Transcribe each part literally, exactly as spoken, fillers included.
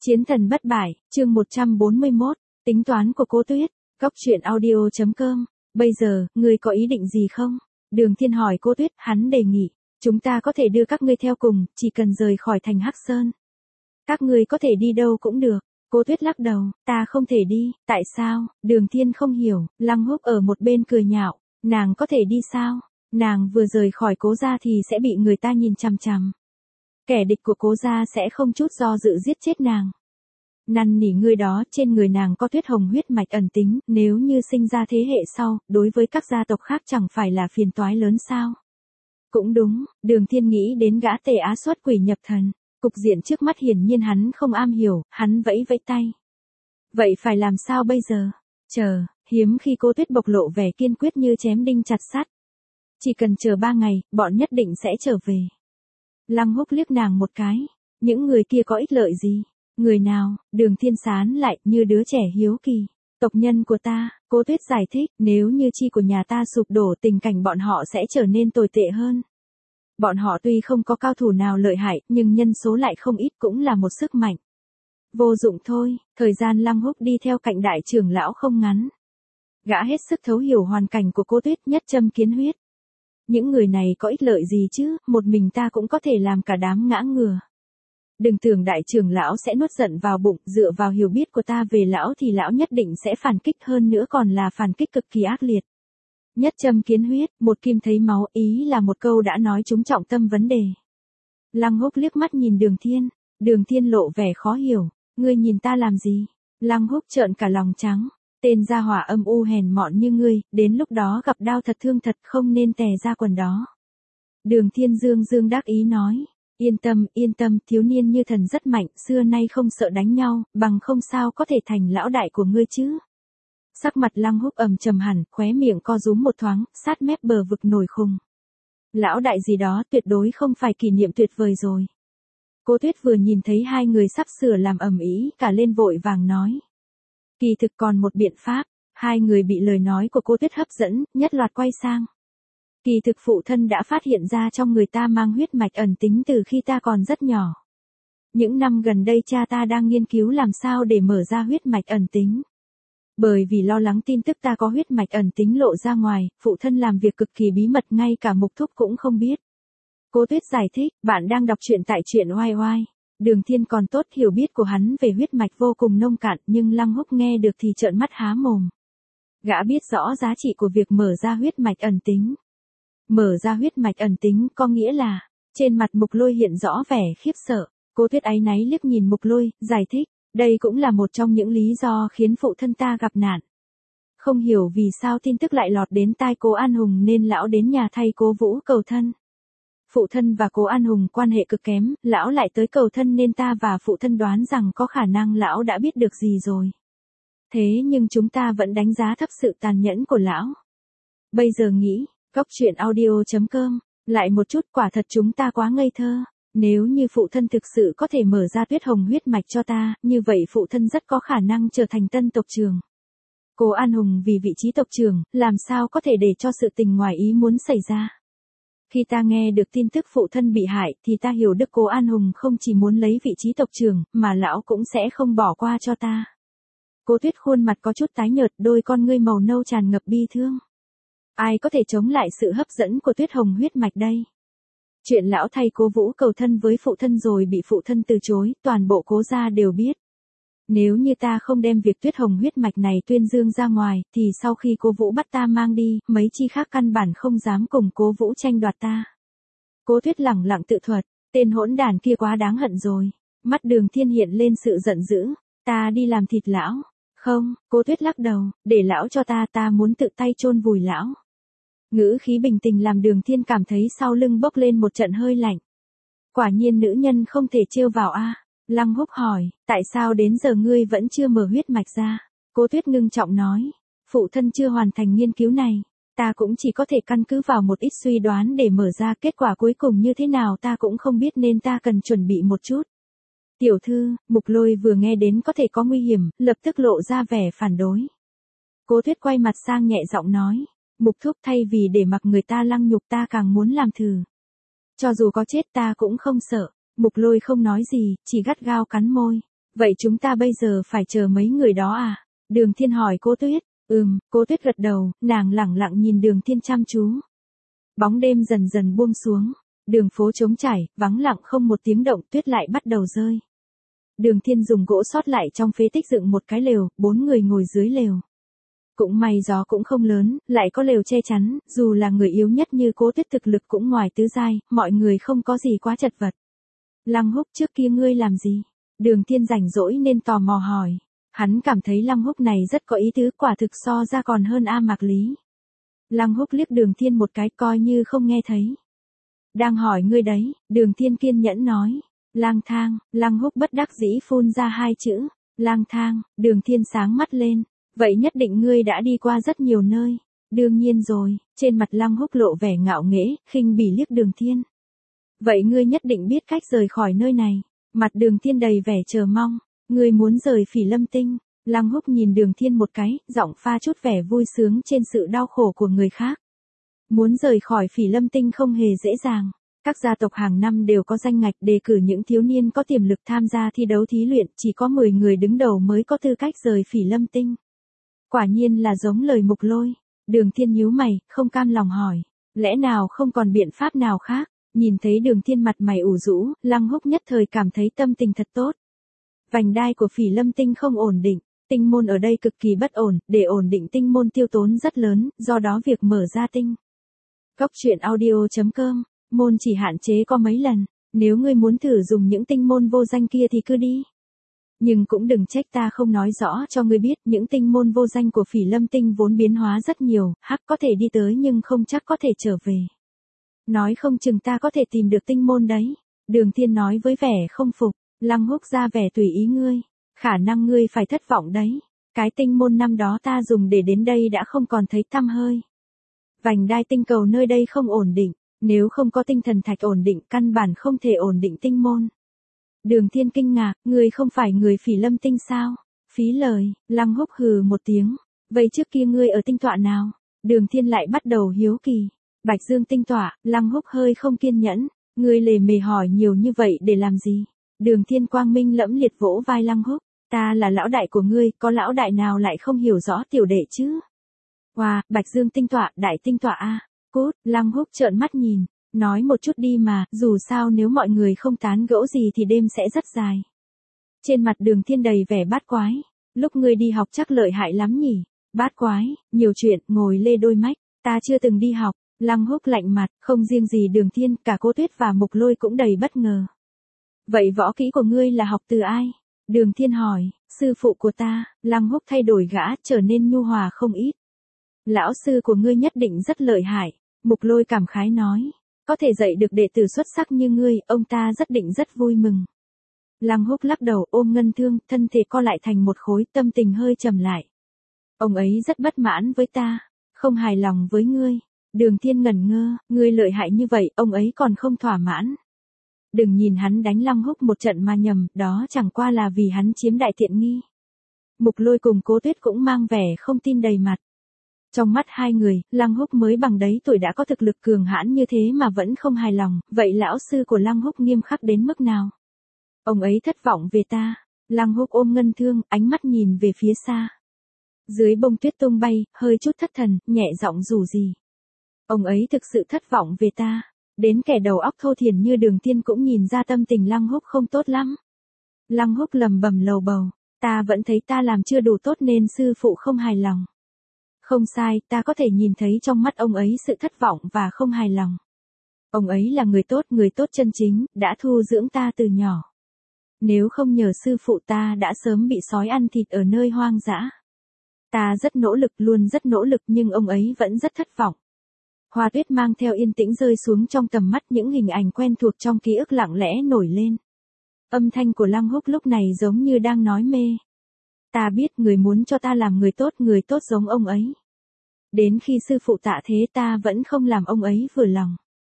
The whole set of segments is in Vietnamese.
Chiến thần bất bại, chương một trăm bốn mươi mốt, tính toán của Cố Tuyết, Góc truyện audio chấm com. Bây giờ, ngươi có ý định gì không? Đường Thiên hỏi Cố Tuyết, hắn đề nghị, chúng ta có thể đưa các ngươi theo cùng, chỉ cần rời khỏi thành Hắc Sơn. Các ngươi có thể đi đâu cũng được. Cố Tuyết lắc đầu, ta không thể đi, tại sao? Đường Thiên không hiểu, Lăng Húc ở một bên cười nhạo, nàng có thể đi sao? Nàng vừa rời khỏi Cố gia thì sẽ bị người ta nhìn chằm chằm. Kẻ địch của Cố gia sẽ không chút do dự giết chết nàng. Năn nỉ ngươi đó, trên người nàng có Tuyết Hồng huyết mạch ẩn tính, nếu như sinh ra thế hệ sau, đối với các gia tộc khác chẳng phải là phiền toái lớn sao? Cũng đúng, Đường Thiên nghĩ đến gã Tề Á xuất quỷ nhập thần, cục diện trước mắt hiển nhiên hắn không am hiểu, hắn vẫy vẫy tay. Vậy phải làm sao bây giờ? Chờ, hiếm khi Cố Tuyết bộc lộ vẻ kiên quyết như chém đinh chặt sắt. Chỉ cần chờ ba ngày, bọn nhất định sẽ trở về. Lăng Húc liếc nàng một cái, những người kia có ích lợi gì? Người nào? Đường Thiên sán lại như đứa trẻ hiếu kỳ. Tộc nhân của ta, Cố Tuyết giải thích, nếu như chi của nhà ta sụp đổ, tình cảnh bọn họ sẽ trở nên tồi tệ hơn. Bọn họ tuy không có cao thủ nào lợi hại, nhưng nhân số lại không ít, cũng là một sức mạnh. Vô dụng thôi, thời gian Lăng Húc đi theo cạnh đại trưởng lão không ngắn. Gã hết sức thấu hiểu hoàn cảnh của Cố Tuyết, nhất châm kiến huyết. Những người này có ích lợi gì chứ, một mình ta cũng có thể làm cả đám ngã ngửa. Đừng tưởng đại trưởng lão sẽ nuốt giận vào bụng, dựa vào hiểu biết của ta về lão thì lão nhất định sẽ phản kích, hơn nữa còn là phản kích cực kỳ ác liệt. Nhất châm kiến huyết, một kim thấy máu, ý là một câu đã nói trúng trọng tâm vấn đề. Lăng Húc liếc mắt nhìn Đường Thiên, Đường Thiên lộ vẻ khó hiểu, ngươi nhìn ta làm gì? Lăng Húc trợn cả lòng trắng, tên gia hỏa âm u hèn mọn như ngươi, đến lúc đó gặp đau thật thương thật, không nên tè ra quần đó. Đường Thiên dương dương đắc ý nói, yên tâm, yên tâm, thiếu niên như thần rất mạnh, xưa nay không sợ đánh nhau, bằng không sao có thể thành lão đại của ngươi chứ. Sắc mặt Lăng Húc ầm trầm hẳn, khóe miệng co rúm một thoáng, sát mép bờ vực nổi khùng. Lão đại gì đó tuyệt đối không phải kỷ niệm tuyệt vời rồi. Cố Tuyết vừa nhìn thấy hai người sắp sửa làm ầm ĩ, cả lên vội vàng nói. Kỳ thực còn một biện pháp, hai người bị lời nói của Cố Tuyết hấp dẫn, nhất loạt quay sang. Kỳ thực phụ thân đã phát hiện ra trong người ta mang huyết mạch ẩn tính từ khi ta còn rất nhỏ. Những năm gần đây cha ta đang nghiên cứu làm sao để mở ra huyết mạch ẩn tính. Bởi vì lo lắng tin tức ta có huyết mạch ẩn tính lộ ra ngoài, phụ thân làm việc cực kỳ bí mật, ngay cả Mục Thúc cũng không biết. Cố Tuyết giải thích, bạn đang đọc truyện tại truyện oai oai. Đường Thiên còn tốt, hiểu biết của hắn về huyết mạch vô cùng nông cạn, nhưng Lăng Húc nghe được thì trợn mắt há mồm. Gã biết rõ giá trị của việc mở ra huyết mạch ẩn tính. Mở ra huyết mạch ẩn tính có nghĩa là, trên mặt Mục Lôi hiện rõ vẻ khiếp sợ. Cố Tuyết áy náy liếc nhìn Mục Lôi, giải thích, đây cũng là một trong những lý do khiến phụ thân ta gặp nạn. Không hiểu vì sao tin tức lại lọt đến tai Cố An Hùng nên lão đến nhà thay Cố Vũ cầu thân. Phụ thân và Cố An Hùng quan hệ cực kém, lão lại tới cầu thân nên ta và phụ thân đoán rằng có khả năng lão đã biết được gì rồi. Thế nhưng chúng ta vẫn đánh giá thấp sự tàn nhẫn của lão. Bây giờ nghĩ, Góc truyện audio chấm com, lại một chút, quả thật chúng ta quá ngây thơ. Nếu như phụ thân thực sự có thể mở ra Tuyết Hồng huyết mạch cho ta, như vậy phụ thân rất có khả năng trở thành tân tộc trưởng. Cố An Hùng vì vị trí tộc trưởng, làm sao có thể để cho sự tình ngoài ý muốn xảy ra. Khi ta nghe được tin tức phụ thân bị hại thì ta hiểu được Cố An Hùng không chỉ muốn lấy vị trí tộc trưởng, mà lão cũng sẽ không bỏ qua cho ta. Cố Tuyết khuôn mặt có chút tái nhợt, đôi con ngươi màu nâu tràn ngập bi thương. Ai có thể chống lại sự hấp dẫn của Tuyết Hồng huyết mạch đây? Chuyện lão thay Cố Vũ cầu thân với phụ thân rồi bị phụ thân từ chối, toàn bộ Cố gia đều biết. Nếu như ta không đem việc Tuyết Hồng huyết mạch này tuyên dương ra ngoài, thì sau khi Cố Vũ bắt ta mang đi, mấy chi khác căn bản không dám cùng Cố Vũ tranh đoạt ta. Cố Tuyết lẳng lặng tự thuật, tên hỗn đản kia quá đáng hận rồi. Mắt Đường Thiên hiện lên sự giận dữ, ta đi làm thịt lão. Không, Cố Tuyết lắc đầu, để lão cho ta, ta muốn tự tay chôn vùi lão. Ngữ khí bình tĩnh làm Đường Thiên cảm thấy sau lưng bốc lên một trận hơi lạnh. Quả nhiên nữ nhân không thể trêu vào a. À? Lăng Húc hỏi, tại sao đến giờ ngươi vẫn chưa mở huyết mạch ra? Cố Tuyết ngưng trọng nói, phụ thân chưa hoàn thành nghiên cứu này, ta cũng chỉ có thể căn cứ vào một ít suy đoán để mở ra, kết quả cuối cùng như thế nào ta cũng không biết nên ta cần chuẩn bị một chút. Tiểu thư, Mục Lôi vừa nghe đến có thể có nguy hiểm, lập tức lộ ra vẻ phản đối. Cố Tuyết quay mặt sang nhẹ giọng nói, Mục Thúc, thay vì để mặc người ta lăng nhục ta càng muốn làm thử. Cho dù có chết ta cũng không sợ. Mục Lôi không nói gì, chỉ gắt gao cắn môi. Vậy chúng ta bây giờ phải chờ mấy người đó à? Đường Thiên hỏi Cố Tuyết. Ừm, Cố Tuyết gật đầu, nàng lẳng lặng nhìn Đường Thiên chăm chú. Bóng đêm dần dần buông xuống, đường phố trống trải, vắng lặng không một tiếng động, tuyết lại bắt đầu rơi. Đường Thiên dùng gỗ sót lại trong phế tích dựng một cái lều, bốn người ngồi dưới lều. Cũng may gió cũng không lớn, lại có lều che chắn, dù là người yếu nhất như Cố Tuyết thực lực cũng ngoài tứ giai, mọi người không có gì quá chật vật. Lăng Húc, trước kia ngươi làm gì? Đường Thiên rảnh rỗi nên tò mò hỏi. Hắn cảm thấy Lăng Húc này rất có ý tứ, quả thực so ra còn hơn A Mạc Lý. Lăng Húc liếc Đường Thiên một cái coi như không nghe thấy. Đang hỏi ngươi đấy, Đường Thiên kiên nhẫn nói. Lang thang, Lăng Húc bất đắc dĩ phun ra hai chữ. Lang thang, Đường Thiên sáng mắt lên. Vậy nhất định ngươi đã đi qua rất nhiều nơi. Đương nhiên rồi, trên mặt Lăng Húc lộ vẻ ngạo nghễ, khinh bỉ liếc Đường Thiên. Vậy ngươi nhất định biết cách rời khỏi nơi này. Mặt Đường Thiên đầy vẻ chờ mong. Ngươi muốn rời Phỉ Lâm Tinh. Lăng Húc nhìn Đường Thiên một cái, giọng pha chút vẻ vui sướng trên sự đau khổ của người khác. Muốn rời khỏi Phỉ Lâm Tinh không hề dễ dàng. Các gia tộc hàng năm đều có danh ngạch đề cử những thiếu niên có tiềm lực tham gia thi đấu thí luyện, chỉ có mười người đứng đầu mới có tư cách rời Phỉ Lâm Tinh. Quả nhiên là giống lời Mục Lôi. Đường Thiên nhíu mày, không cam lòng hỏi. Lẽ nào không còn biện pháp nào khác? Nhìn thấy Đường Thiên mặt mày ủ rũ, Lăng Húc nhất thời cảm thấy tâm tình thật tốt. Vành đai của Phỉ Lâm Tinh không ổn định, tinh môn ở đây cực kỳ bất ổn, để ổn định tinh môn tiêu tốn rất lớn, do đó việc mở ra tinh. Cốc truyện audio chấm com, môn chỉ hạn chế có mấy lần, nếu ngươi muốn thử dùng những tinh môn vô danh kia thì cứ đi. Nhưng cũng đừng trách ta không nói rõ cho ngươi biết, những tinh môn vô danh của Phỉ Lâm Tinh vốn biến hóa rất nhiều, hắc có thể đi tới nhưng không chắc có thể trở về. Nói không chừng ta có thể tìm được tinh môn đấy. Đường Thiên nói với vẻ không phục. Lăng Húc ra vẻ tùy ý ngươi. Khả năng ngươi phải thất vọng đấy. Cái tinh môn năm đó ta dùng để đến đây đã không còn thấy tăm hơi. Vành đai tinh cầu nơi đây không ổn định. Nếu không có tinh thần thạch ổn định căn bản không thể ổn định tinh môn. Đường Thiên kinh ngạc, ngươi không phải người Phỉ Lâm Tinh sao? Phí lời, Lăng Húc hừ một tiếng. Vậy trước kia ngươi ở tinh tọa nào? Đường Thiên lại bắt đầu hiếu kỳ. Bạch Dương tinh tọa, Lăng Húc hơi không kiên nhẫn. Ngươi lề mề hỏi nhiều như vậy để làm gì? Đường Thiên quang minh lẫm liệt vỗ vai Lăng Húc. Ta là lão đại của ngươi, có lão đại nào lại không hiểu rõ tiểu đệ chứ? Wow, Bạch Dương tinh tọa, đại tinh tọa a. Cút, Lăng Húc trợn mắt nhìn. Nói một chút đi mà, dù sao nếu mọi người không tán gẫu gì thì đêm sẽ rất dài. Trên mặt Đường Thiên đầy vẻ bát quái. Lúc ngươi đi học chắc lợi hại lắm nhỉ? Bát quái, nhiều chuyện, ngồi lê đôi mách. Ta chưa từng đi học. Lăng Húc lạnh mặt, không riêng gì Đường Thiên, cả Cố Tuyết và Mục Lôi cũng đầy bất ngờ. Vậy võ kỹ của ngươi là học từ ai? Đường Thiên hỏi. Sư phụ của ta. Lăng Húc thay đổi gã, trở nên nhu hòa không ít. Lão sư của ngươi nhất định rất lợi hại. Mục Lôi cảm khái nói. Có thể dạy được đệ tử xuất sắc như ngươi, ông ta rất định rất vui mừng. Lăng Húc lắc đầu ôm Ngân Thương, thân thể co lại thành một khối, tâm tình hơi trầm lại. Ông ấy rất bất mãn với ta, không hài lòng với ngươi. Đường Thiên ngẩn ngơ, ngươi lợi hại như vậy, ông ấy còn không thỏa mãn. Đừng nhìn hắn đánh Lăng Húc một trận mà nhầm, đó chẳng qua là vì hắn chiếm đại tiện nghi. Mục Lôi cùng Cố Tuyết cũng mang vẻ không tin đầy mặt. Trong mắt hai người, Lăng Húc mới bằng đấy tuổi đã có thực lực cường hãn như thế mà vẫn không hài lòng, vậy lão sư của Lăng Húc nghiêm khắc đến mức nào? Ông ấy thất vọng về ta. Lăng Húc ôm Ngân Thương, ánh mắt nhìn về phía xa. Dưới bông tuyết tung bay, hơi chút thất thần, nhẹ giọng rủ gì. Ông ấy thực sự thất vọng về ta. Đến kẻ đầu óc thô thiển như Đường Thiên cũng nhìn ra tâm tình Lăng Húc không tốt lắm. Lăng Húc lầm bầm lầu bầu. Ta vẫn thấy ta làm chưa đủ tốt nên sư phụ không hài lòng. Không sai, ta có thể nhìn thấy trong mắt ông ấy sự thất vọng và không hài lòng. Ông ấy là người tốt, người tốt chân chính, đã thu dưỡng ta từ nhỏ. Nếu không nhờ sư phụ ta đã sớm bị sói ăn thịt ở nơi hoang dã. Ta rất nỗ lực, luôn rất nỗ lực nhưng ông ấy vẫn rất thất vọng. Hoa tuyết mang theo yên tĩnh rơi xuống trong tầm mắt, những hình ảnh quen thuộc trong ký ức lặng lẽ nổi lên. Âm thanh của Lăng Húc lúc này giống như đang nói mê. Ta biết người muốn cho ta làm người tốt, người tốt giống ông ấy. Đến khi sư phụ tạ thế ta vẫn không làm ông ấy vừa lòng.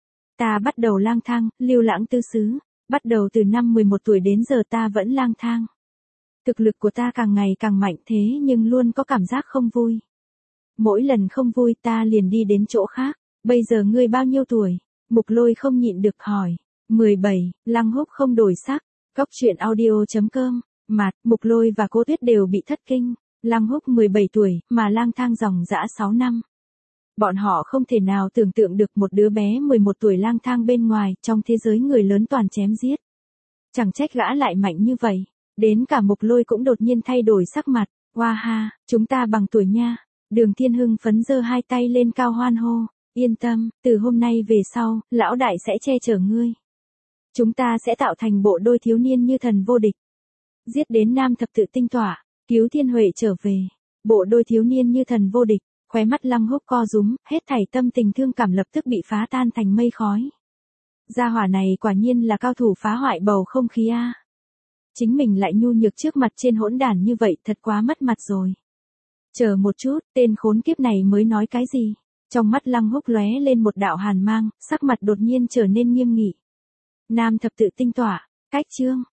Ta bắt đầu lang thang, lưu lãng tư xứ. Bắt đầu từ năm mười một tuổi đến giờ ta vẫn lang thang. Thực lực của ta càng ngày càng mạnh thế nhưng luôn có cảm giác không vui. Mỗi lần không vui ta liền đi đến chỗ khác. Bây giờ ngươi bao nhiêu tuổi? Mục Lôi không nhịn được hỏi. mười bảy, Lăng Húc không đổi sắc. Cốc truyện audio chấm com Mạt, Mục Lôi và Cố Tuyết đều bị thất kinh. Lăng Húc mười bảy tuổi, mà lang thang dòng dã sáu năm. Bọn họ không thể nào tưởng tượng được một đứa bé mười một tuổi lang thang bên ngoài, trong thế giới người lớn toàn chém giết. Chẳng trách gã lại mạnh như vậy. Đến cả Mục Lôi cũng đột nhiên thay đổi sắc mặt. Hoa ha, chúng ta bằng tuổi nha. Đường Thiên hưng phấn giơ hai tay lên cao hoan hô. Yên tâm, từ hôm nay về sau, lão đại sẽ che chở ngươi. Chúng ta sẽ tạo thành bộ đôi thiếu niên như thần vô địch. Giết đến nam thập tự tinh tỏa, cứu Thiên Huệ trở về. Bộ đôi thiếu niên như thần vô địch, khóe mắt Lăng Húc co rúm, hết thảy tâm tình thương cảm lập tức bị phá tan thành mây khói. Gia hỏa này quả nhiên là cao thủ phá hoại bầu không khí a. Chính mình lại nhu nhược trước mặt trên hỗn đản như vậy, thật quá mất mặt rồi. Chờ một chút, tên khốn kiếp này mới nói cái gì? Trong mắt Lăng Húc lóe lên một đạo hàn mang, sắc mặt đột nhiên trở nên nghiêm nghị. Nam thập tự tinh tỏa, cách chương